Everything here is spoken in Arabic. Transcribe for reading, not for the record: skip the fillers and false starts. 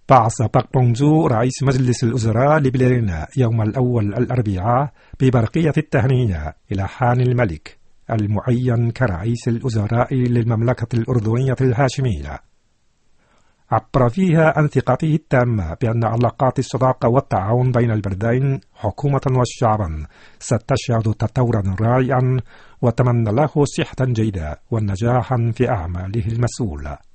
بعث باك بونغ جو رئيس مجلس الوزراء لبلادنا يوم الأول الأربعاء ببرقية التهنئة إلى حان الملك المعين كرئيس الوزراء للمملكة الأردنية الهاشمية، عبر فيها عن ثقته التامة بأن علاقات الصداقة والتعاون بين البلدين حكومة وشعبا ستشهد تطورا رائعا، وتمنى له صحة جيدة ونجاحا في أعماله المسؤولة.